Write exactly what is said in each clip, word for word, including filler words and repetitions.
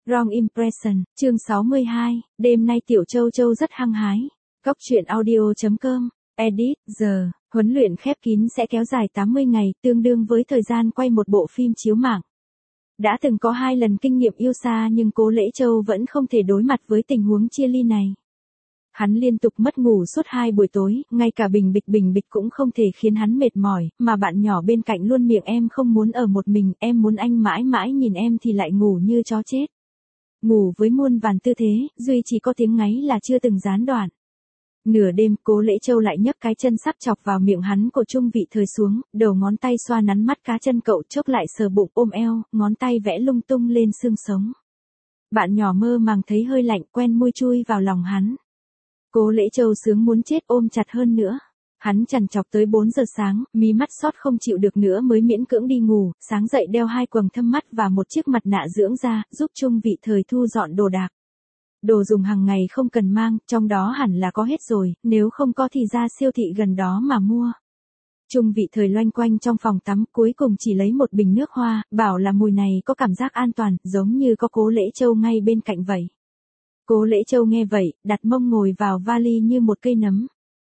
Wrong Impression, chương sáu mươi hai, đêm nay Tiểu Châu Châu rất hăng hái. Góc truyện audio chấm com, edit, giờ, huấn luyện khép kín sẽ kéo dài tám mươi ngày, tương đương với thời gian quay một bộ phim chiếu mạng. Đã từng có hai lần kinh nghiệm yêu xa nhưng Cố Lễ Châu vẫn không thể đối mặt với tình huống chia ly này. Hắn liên tục mất ngủ suốt hai buổi tối, ngay cả bình bịch bình bịch cũng không thể khiến hắn mệt mỏi, mà bạn nhỏ bên cạnh luôn miệng em không muốn ở một mình, em muốn anh mãi mãi nhìn em thì lại ngủ như chó chết. Ngủ với muôn vàn tư thế, duy chỉ có tiếng ngáy là chưa từng gián đoạn. Nửa đêm, Cố Lễ Châu lại nhấc cái chân sắp chọc vào miệng hắn của Trung Vị Thời xuống, đầu ngón tay xoa nắn mắt cá chân cậu, chốc lại sờ bụng ôm eo, ngón tay vẽ lung tung lên xương sống. Bạn nhỏ mơ màng thấy hơi lạnh, quen môi chui vào lòng hắn. Cố Lễ Châu sướng muốn chết, ôm chặt hơn nữa. Hắn trằn trọc tới bốn giờ sáng, mí mắt sót không chịu được nữa mới miễn cưỡng đi ngủ, sáng dậy đeo hai quầng thâm mắt và một chiếc mặt nạ dưỡng da, giúp Trung Vị Thời thu dọn đồ đạc. Đồ dùng hàng ngày không cần mang, trong đó hẳn là có hết rồi, nếu không có thì ra siêu thị gần đó mà mua. Trung Vị Thời loanh quanh trong phòng tắm, cuối cùng chỉ lấy một bình nước hoa, bảo là mùi này có cảm giác an toàn, giống như có Cố Lễ Châu ngay bên cạnh vậy. Cố Lễ Châu nghe vậy, đặt mông ngồi vào vali như một cây nấm.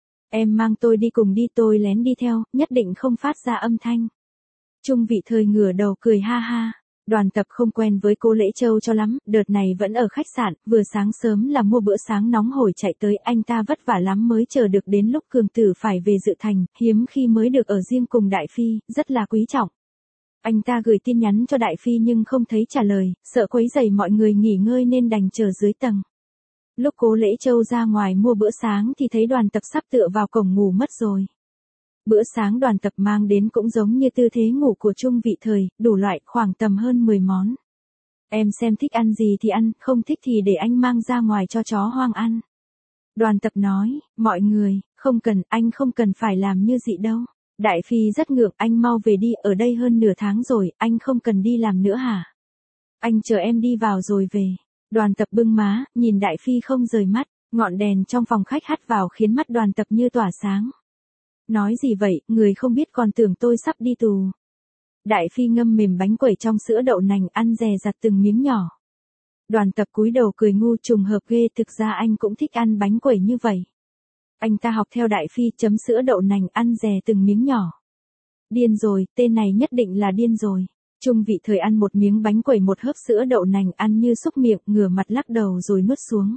Em mang tôi đi cùng đi, tôi lén đi theo, nhất định không phát ra âm thanh. Trung Vị Thời ngửa đầu cười ha ha. Đoàn Tập không quen với Cố Lễ Châu cho lắm, đợt này vẫn ở khách sạn, vừa sáng sớm là mua bữa sáng nóng hổi chạy tới, anh ta vất vả lắm mới chờ được đến lúc Cường Tử phải về dự thành, hiếm khi mới được ở riêng cùng Đại Phi, rất là quý trọng. Anh ta gửi tin nhắn cho Đại Phi nhưng không thấy trả lời, sợ quấy rầy mọi người nghỉ ngơi nên đành chờ dưới tầng. Lúc Cố Lễ Châu ra ngoài mua bữa sáng thì thấy Đoàn Tập sắp tựa vào cổng ngủ mất rồi. Bữa sáng Đoàn Tập mang đến cũng giống như tư thế ngủ của Trung Vị Thời, đủ loại, khoảng tầm hơn mười món. Em xem thích ăn gì thì ăn, không thích thì để anh mang ra ngoài cho chó hoang ăn. Đoàn Tập nói, mọi người, không cần, anh không cần phải làm như dị đâu. Đại Phi rất ngượng, anh mau về đi, ở đây hơn nửa tháng rồi, anh không cần đi làm nữa hả? Anh chờ em đi vào rồi về. Đoàn Tập bưng má, nhìn Đại Phi không rời mắt, ngọn đèn trong phòng khách hắt vào khiến mắt Đoàn Tập như tỏa sáng. Nói gì vậy, người không biết còn tưởng tôi sắp đi tù. Đại Phi ngâm mềm bánh quẩy trong sữa đậu nành, ăn dè dặt từng miếng nhỏ. Đoàn Tập cúi đầu cười ngu, trùng hợp ghê, thực ra anh cũng thích ăn bánh quẩy như vậy. Anh ta học theo Đại Phi, chấm sữa đậu nành, ăn dè từng miếng nhỏ. Điên rồi, tên này nhất định là điên rồi. Trung Vị Thời ăn một miếng bánh quẩy một hớp sữa đậu nành, ăn như xúc miệng, ngửa mặt lắc đầu rồi nuốt xuống.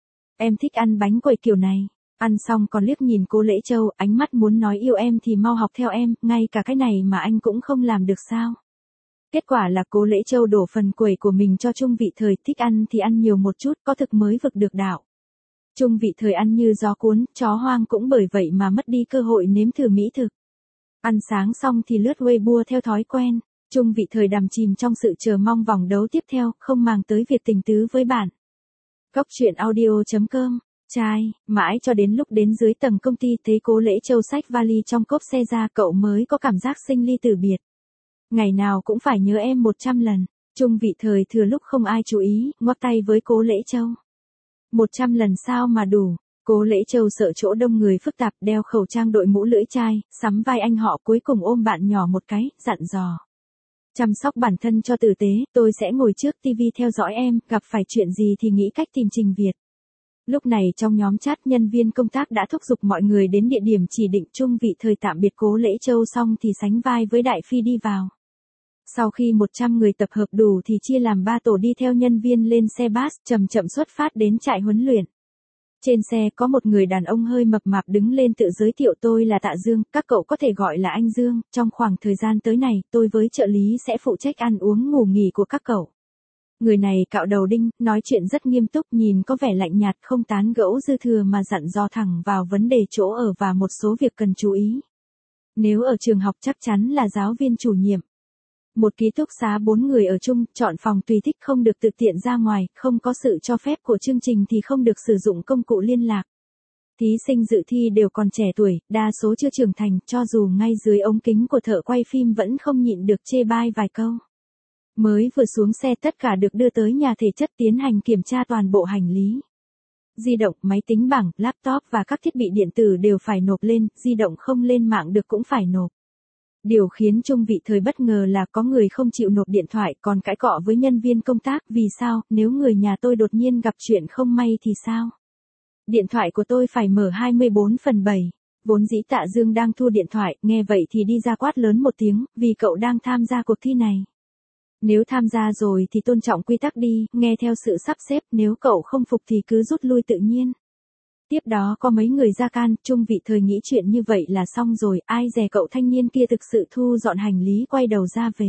Em thích ăn bánh quẩy kiểu này. Ăn xong còn liếc nhìn Cố Lễ Châu, ánh mắt muốn nói yêu em thì mau học theo em, ngay cả cái này mà anh cũng không làm được sao. Kết quả là Cố Lễ Châu đổ phần quẩy của mình cho Trung Vị Thời, thích ăn thì ăn nhiều một chút, có thực mới vực được đạo. Trung Vị Thời ăn như gió cuốn, chó hoang cũng bởi vậy mà mất đi cơ hội nếm thử mỹ thực. Ăn sáng xong thì lướt Weibo theo thói quen. Trung Vị Thời đắm chìm trong sự chờ mong vòng đấu tiếp theo, không màng tới việc tình tứ với bạn. Góc truyện audio chấm com, trai, mãi cho đến lúc đến dưới tầng công ty thấy Cố Lễ Châu xách vali trong cốp xe ra, cậu mới có cảm giác sinh ly tử biệt. Ngày nào cũng phải nhớ em một trăm lần. Trung Vị Thời thừa lúc không ai chú ý, ngoắc tay với Cố Lễ Châu. Một trăm lần sao mà đủ. Cố Lễ Châu sợ chỗ đông người phức tạp, đeo khẩu trang, đội mũ lưỡi chai, sắm vai anh họ, cuối cùng ôm bạn nhỏ một cái, dặn dò. Chăm sóc bản thân cho tử tế, tôi sẽ ngồi trước tivi theo dõi em, gặp phải chuyện gì thì nghĩ cách tìm Trình Việt. Lúc này trong nhóm chat, nhân viên công tác đã thúc giục mọi người đến địa điểm chỉ định. Trung Vị Thời tạm biệt Cố Lễ Châu xong thì sánh vai với Đại Phi đi vào. Sau khi một trăm người tập hợp đủ thì chia làm ba tổ đi theo nhân viên lên xe bus, chậm chậm xuất phát đến trại huấn luyện. Trên xe có một người đàn ông hơi mập mạp đứng lên tự giới thiệu, tôi là Tạ Dương, các cậu có thể gọi là anh Dương, trong khoảng thời gian tới này, tôi với trợ lý sẽ phụ trách ăn uống ngủ nghỉ của các cậu. Người này cạo đầu đinh, nói chuyện rất nghiêm túc, nhìn có vẻ lạnh nhạt, không tán gẫu dư thừa mà dặn dò thẳng vào vấn đề chỗ ở và một số việc cần chú ý. Nếu ở trường học chắc chắn là giáo viên chủ nhiệm. Một ký túc xá bốn người ở chung, chọn phòng tùy thích, không được tự tiện ra ngoài, không có sự cho phép của chương trình thì không được sử dụng công cụ liên lạc. Thí sinh dự thi đều còn trẻ tuổi, đa số chưa trưởng thành, cho dù ngay dưới ống kính của thợ quay phim vẫn không nhịn được chê bai vài câu. Mới vừa xuống xe tất cả được đưa tới nhà thể chất tiến hành kiểm tra toàn bộ hành lý. Di động, máy tính bảng, laptop và các thiết bị điện tử đều phải nộp lên, di động không lên mạng được cũng phải nộp. Điều khiến Trung Vị Thời bất ngờ là có người không chịu nộp điện thoại còn cãi cọ với nhân viên công tác, vì sao, nếu người nhà tôi đột nhiên gặp chuyện không may thì sao? Điện thoại của tôi phải mở hai mươi bốn phần bảy. Vốn dĩ Tạ Dương đang thu điện thoại, nghe vậy thì đi ra quát lớn một tiếng, vì cậu đang tham gia cuộc thi này. Nếu tham gia rồi thì tôn trọng quy tắc đi, nghe theo sự sắp xếp, nếu cậu không phục thì cứ rút lui tự nhiên. Tiếp đó có mấy người ra can, Trung Vị Thời nghĩ chuyện như vậy là xong rồi, ai dè cậu thanh niên kia thực sự thu dọn hành lý quay đầu ra về.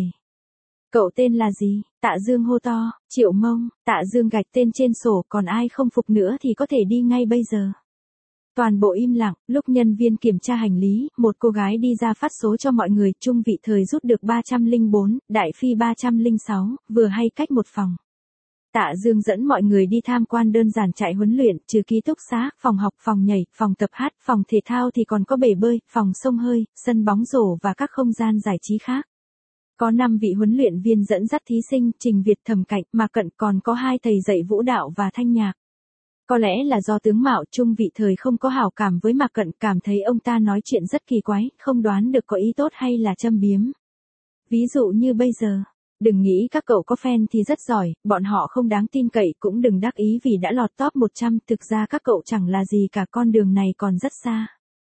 Cậu tên là gì? Tạ Dương hô to. Triệu Mông. Tạ Dương gạch tên trên sổ, còn ai không phục nữa thì có thể đi ngay bây giờ. Toàn bộ im lặng, lúc nhân viên kiểm tra hành lý, một cô gái đi ra phát số cho mọi người, Trung Vị Thời rút được ba trăm lẻ bốn, Đại Phi ba trăm lẻ sáu, vừa hay cách một phòng. Tạ Dương dẫn mọi người đi tham quan đơn giản trại huấn luyện, trừ ký túc xá, phòng học, phòng nhảy, phòng tập hát, phòng thể thao thì còn có bể bơi, phòng xông hơi, sân bóng rổ và các không gian giải trí khác. Có năm vị huấn luyện viên dẫn dắt thí sinh, Trình Việt, Thẩm Cạnh, Mạc Cận, còn có hai thầy dạy vũ đạo và thanh nhạc. Có lẽ là do tướng mạo, Trung Vị Thời không có hảo cảm với Mạc Cận, cảm thấy ông ta nói chuyện rất kỳ quái, không đoán được có ý tốt hay là châm biếm. Ví dụ như bây giờ, đừng nghĩ các cậu có fan thì rất giỏi, bọn họ không đáng tin cậy, cũng đừng đắc ý vì đã lọt top một trăm, thực ra các cậu chẳng là gì cả, con đường này còn rất xa.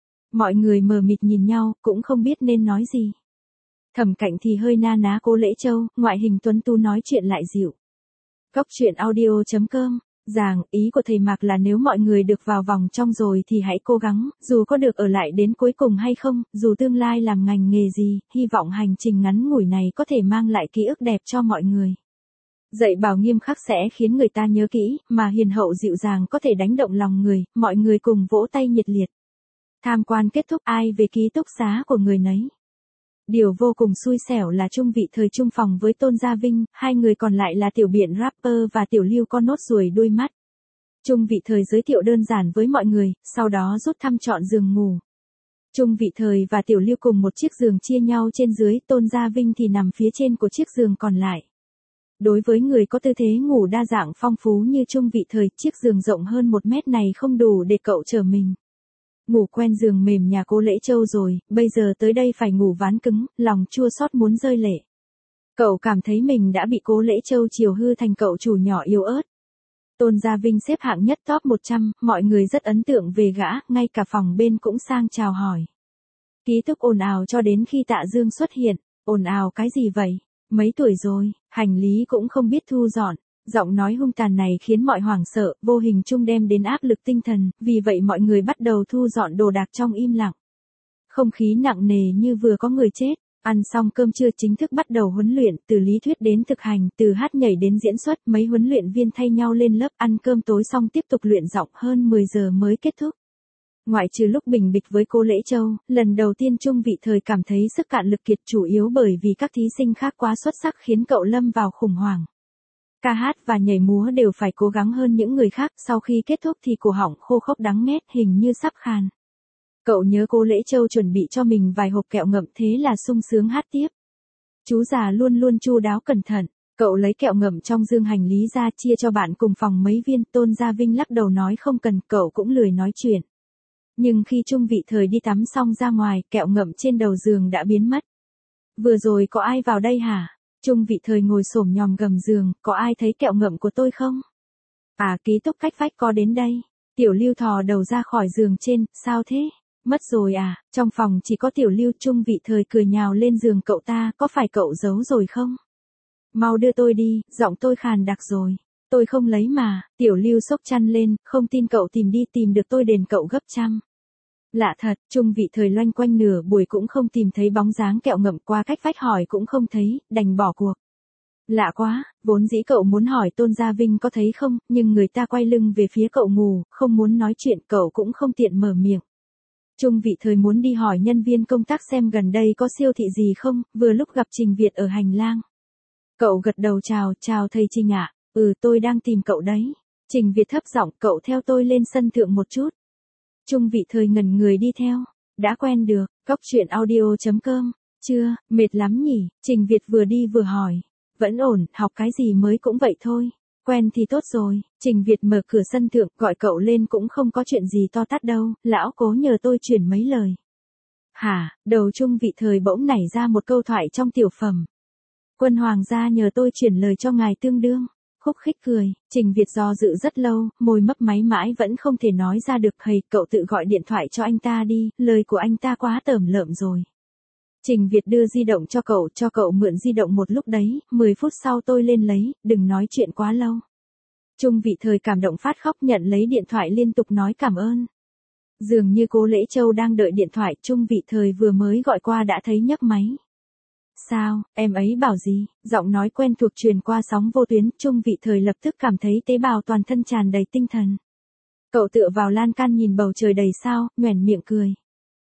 Mọi người mờ mịt nhìn nhau, cũng không biết nên nói gì. Thẩm Cạnh thì hơi na ná Cố Lễ Châu, ngoại hình tuấn tú nói chuyện lại dịu. Góc truyện audio chấm com. Giảng, ý của thầy Mạc là nếu mọi người được vào vòng trong rồi thì hãy cố gắng, dù có được ở lại đến cuối cùng hay không, dù tương lai làm ngành nghề gì, hy vọng hành trình ngắn ngủi này có thể mang lại ký ức đẹp cho mọi người. Dạy bảo nghiêm khắc sẽ khiến người ta nhớ kỹ, mà hiền hậu dịu dàng có thể đánh động lòng người, mọi người cùng vỗ tay nhiệt liệt. Tham quan kết thúc, ai về ký túc xá của người nấy. Điều vô cùng xui xẻo là Trung Vị Thời chung phòng với Tôn Gia Vinh, hai người còn lại là Tiểu Biện rapper và Tiểu Lưu con nốt ruồi đuôi mắt. Trung Vị Thời giới thiệu đơn giản với mọi người, sau đó rút thăm chọn giường ngủ. Trung Vị Thời và Tiểu Lưu cùng một chiếc giường chia nhau trên dưới, Tôn Gia Vinh thì nằm phía trên của chiếc giường còn lại. Đối với người có tư thế ngủ đa dạng phong phú như Trung Vị Thời, chiếc giường rộng hơn một mét này không đủ để cậu trở mình. Ngủ quen giường mềm nhà Cố Lễ Châu rồi, bây giờ tới đây phải ngủ ván cứng, lòng chua xót muốn rơi lệ. Cậu cảm thấy mình đã bị Cố Lễ Châu chiều hư thành cậu chủ nhỏ yếu ớt. Tôn Gia Vinh xếp hạng nhất top một trăm, mọi người rất ấn tượng về gã, ngay cả phòng bên cũng sang chào hỏi. Ký túc ồn ào cho đến khi Tạ Dương xuất hiện. Ồn ào cái gì vậy? Mấy tuổi rồi, hành lý cũng không biết thu dọn. Giọng nói hung tàn này khiến mọi hoảng sợ, vô hình chung đem đến áp lực tinh thần, vì vậy mọi người bắt đầu thu dọn đồ đạc trong im lặng. Không khí nặng nề như vừa có người chết. Ăn xong cơm trưa chính thức bắt đầu huấn luyện, từ lý thuyết đến thực hành, từ hát nhảy đến diễn xuất, mấy huấn luyện viên thay nhau lên lớp, ăn cơm tối xong tiếp tục luyện giọng, hơn mười giờ mới kết thúc. Ngoại trừ lúc bình bịch với Cố Lễ Châu, lần đầu tiên Trung Vị Thời cảm thấy sức cạn lực kiệt, chủ yếu bởi vì các thí sinh khác quá xuất sắc khiến cậu lâm vào khủng hoảng. Ca hát và nhảy múa đều phải cố gắng hơn những người khác, sau khi kết thúc thì cổ họng khô khốc đắng nghét, hình như sắp khàn. Cậu nhớ Cố Lễ Châu chuẩn bị cho mình vài hộp kẹo ngậm, thế là sung sướng hát tiếp. Chú già luôn luôn chu đáo cẩn thận, cậu lấy kẹo ngậm trong dương hành lý ra chia cho bạn cùng phòng mấy viên. Tôn Gia Vinh lắc đầu nói không cần, cậu cũng lười nói chuyện. Nhưng khi Trung Vị Thời đi tắm xong ra ngoài, kẹo ngậm trên đầu giường đã biến mất. Vừa rồi có ai vào đây hả? Trung Vị Thời ngồi xổm nhòm gầm giường, có ai thấy kẹo ngậm của tôi không? À, ký túc cách vách có đến đây. Tiểu Lưu thò đầu ra khỏi giường trên, sao thế? Mất rồi à? Trong phòng chỉ có Tiểu Lưu. Trung Vị Thời cười nhào lên giường cậu ta, có phải cậu giấu rồi không? Mau đưa tôi đi, giọng tôi khàn đặc rồi. Tôi không lấy mà. Tiểu Lưu xốc chăn lên, không tin cậu tìm đi, tìm được tôi đền cậu gấp trăm. Lạ thật, Trung Vị Thời loanh quanh nửa buổi cũng không tìm thấy bóng dáng kẹo ngậm, qua cách vách hỏi cũng không thấy, đành bỏ cuộc. Lạ quá, vốn dĩ cậu muốn hỏi Tôn Gia Vinh có thấy không, nhưng người ta quay lưng về phía cậu ngủ, không muốn nói chuyện, cậu cũng không tiện mở miệng. Trung Vị Thời muốn đi hỏi nhân viên công tác xem gần đây có siêu thị gì không, vừa lúc gặp Trình Việt ở hành lang. Cậu gật đầu chào, chào thầy Trình ạ, ừ tôi đang tìm cậu đấy. Trình Việt thấp giọng, cậu theo tôi lên sân thượng một chút. Trung Vị Thời ngẩn người đi theo. Đã quen được, góc truyện audio chấm com. Chưa, mệt lắm nhỉ? Trình Việt vừa đi vừa hỏi. Vẫn ổn, học cái gì mới cũng vậy thôi. Quen thì tốt rồi. Trình Việt mở cửa sân thượng, gọi cậu lên cũng không có chuyện gì to tát đâu. Lão Cố nhờ tôi chuyển mấy lời. Hả, đầu Trung Vị Thời bỗng nảy ra một câu thoại trong tiểu phẩm. Quân hoàng gia nhờ tôi chuyển lời cho ngài tương đương. Khúc khích cười, Trình Việt do dự rất lâu, môi mấp máy mãi vẫn không thể nói ra được. Hầy, cậu tự gọi điện thoại cho anh ta đi, lời của anh ta quá tởm lợm rồi. Trình Việt đưa di động cho cậu, cho cậu mượn di động một lúc đấy, mười phút sau tôi lên lấy, đừng nói chuyện quá lâu. Trung Vị Thời cảm động phát khóc, nhận lấy điện thoại liên tục nói cảm ơn. Dường như Cố Lễ Châu đang đợi điện thoại, Trung Vị Thời vừa mới gọi qua đã thấy nhấc máy. Sao, em ấy bảo gì? Giọng nói quen thuộc truyền qua sóng vô tuyến, Trung Vị Thời lập tức cảm thấy tế bào toàn thân tràn đầy tinh thần. Cậu tựa vào lan can nhìn bầu trời đầy sao, nhoẻn miệng cười.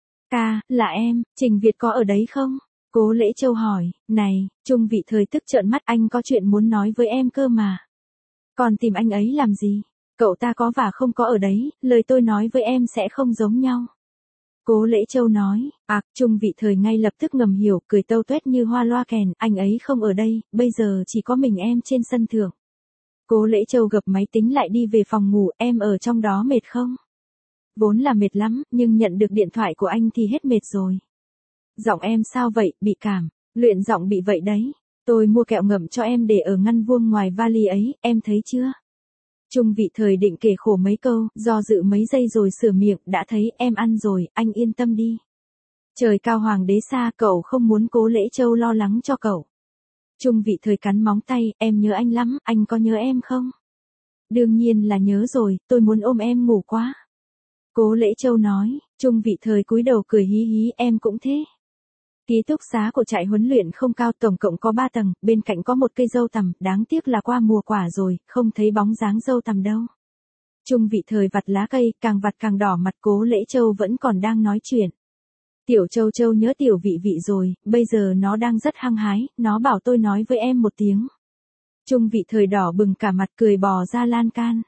Ca, là em, Trình Việt có ở đấy không? Cố Lễ Châu hỏi, này, Trung Vị Thời tức trợn mắt, anh có chuyện muốn nói với em cơ mà. Còn tìm anh ấy làm gì? Cậu ta có và không có ở đấy, lời tôi nói với em sẽ không giống nhau. Cố Lễ Châu nói, ạc, Trung Vị Thời ngay lập tức ngầm hiểu, cười tâu tuét như hoa loa kèn, anh ấy không ở đây, bây giờ chỉ có mình em trên sân thượng. Cố Lễ Châu gập máy tính lại đi về phòng ngủ, em ở trong đó mệt không? Vốn là mệt lắm, nhưng nhận được điện thoại của anh thì hết mệt rồi. Giọng em sao vậy, bị cảm, luyện giọng bị vậy đấy. Tôi mua kẹo ngậm cho em để ở ngăn vuông ngoài vali ấy, em thấy chưa? Trung Vị Thời định kể khổ mấy câu, do dự mấy giây rồi sửa miệng, đã thấy em ăn rồi, anh yên tâm đi. Trời cao hoàng đế xa, cậu không muốn Cố Lễ Châu lo lắng cho cậu. Trung Vị Thời cắn móng tay, em nhớ anh lắm, anh có nhớ em không? Đương nhiên là nhớ rồi, tôi muốn ôm em ngủ quá. Cố Lễ Châu nói, Trung Vị Thời cúi đầu cười hí hí, em cũng thế. Ký túc xá của trại huấn luyện không cao, tổng cộng có ba tầng, bên cạnh có một cây dâu tằm, đáng tiếc là qua mùa quả rồi, không thấy bóng dáng dâu tằm đâu. Trung Vị Thời vặt lá cây, càng vặt càng đỏ mặt. Cố Lễ Châu vẫn còn đang nói chuyện. Tiểu Châu Châu nhớ Tiểu Vị Vị rồi, bây giờ nó đang rất hăng hái, nó bảo tôi nói với em một tiếng. Trung Vị Thời đỏ bừng cả mặt, cười bò ra lan can.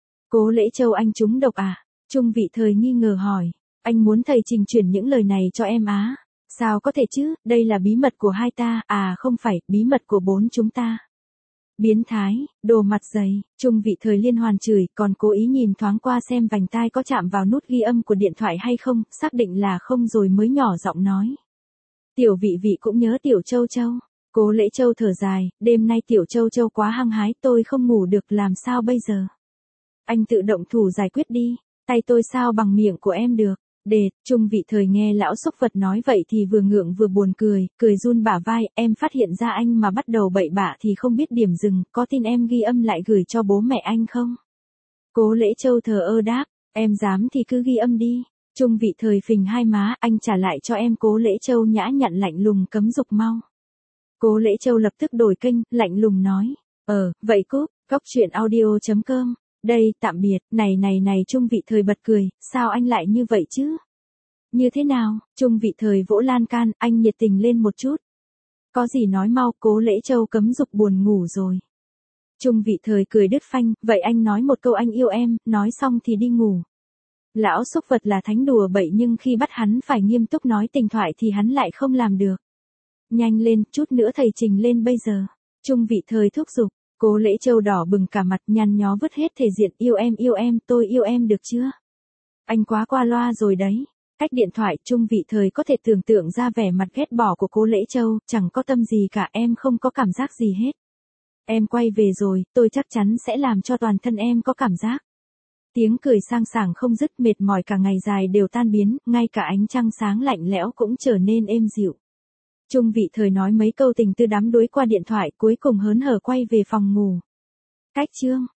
Cố Lễ Châu, anh trúng độc à? Trung Vị Thời nghi ngờ hỏi, anh muốn thầy Trình chuyển những lời này cho em á? Sao có thể chứ, đây là bí mật của hai ta, à không phải, bí mật của bốn chúng ta. Biến thái, đồ mặt dày, Trung Vị Thời liên hoàn chửi, còn cố ý nhìn thoáng qua xem vành tai có chạm vào nút ghi âm của điện thoại hay không, xác định là không rồi mới nhỏ giọng nói. Tiểu Vị Vị cũng nhớ Tiểu Châu Châu. Cố Lễ Châu thở dài, đêm nay Tiểu Châu Châu quá hăng hái, tôi không ngủ được, làm sao bây giờ? Anh tự động thủ giải quyết đi, tay tôi sao bằng miệng của em được. Đệt, Trung Vị Thời nghe lão xúc vật nói vậy thì vừa ngượng vừa buồn cười, cười run bả vai, em phát hiện ra anh mà bắt đầu bậy bạ thì không biết điểm dừng, có tin em ghi âm lại gửi cho bố mẹ anh không? Cố Lễ Châu thờ ơ đáp, em dám thì cứ ghi âm đi. Trung Vị Thời phình hai má, anh trả lại cho em. Cố Lễ Châu nhã nhặn lạnh lùng cấm dục mau. Cố Lễ Châu lập tức đổi kênh, lạnh lùng nói, ờ, vậy cúp, góc truyện audio chấm com. Đây, tạm biệt, này này này Trung Vị Thời bật cười, sao anh lại như vậy chứ? Như thế nào? Trung Vị Thời vỗ lan can, anh nhiệt tình lên một chút. Có gì nói mau, Cố Lễ Châu cấm dục buồn ngủ rồi. Trung Vị Thời cười đứt phanh, vậy anh nói một câu anh yêu em, nói xong thì đi ngủ. Lão xúc vật là thánh đùa bậy nhưng khi bắt hắn phải nghiêm túc nói tình thoại thì hắn lại không làm được. Nhanh lên, chút nữa thầy Trình lên bây giờ. Trung Vị Thời thúc giục. Cố Lễ Châu đỏ bừng cả mặt, nhăn nhó vứt hết thể diện, yêu em yêu em, tôi yêu em được chưa? Anh quá qua loa rồi đấy. Cách điện thoại, Trung Vị Thời có thể tưởng tượng ra vẻ mặt ghét bỏ của Cố Lễ Châu, chẳng có tâm gì cả, em không có cảm giác gì hết. Em quay về rồi, tôi chắc chắn sẽ làm cho toàn thân em có cảm giác. Tiếng cười sang sảng không dứt, mệt mỏi cả ngày dài đều tan biến, ngay cả ánh trăng sáng lạnh lẽo cũng trở nên êm dịu. Trung Vị Thời nói mấy câu tình tư đắm đuối qua điện thoại, cuối cùng hớn hở quay về phòng ngủ. Cách chương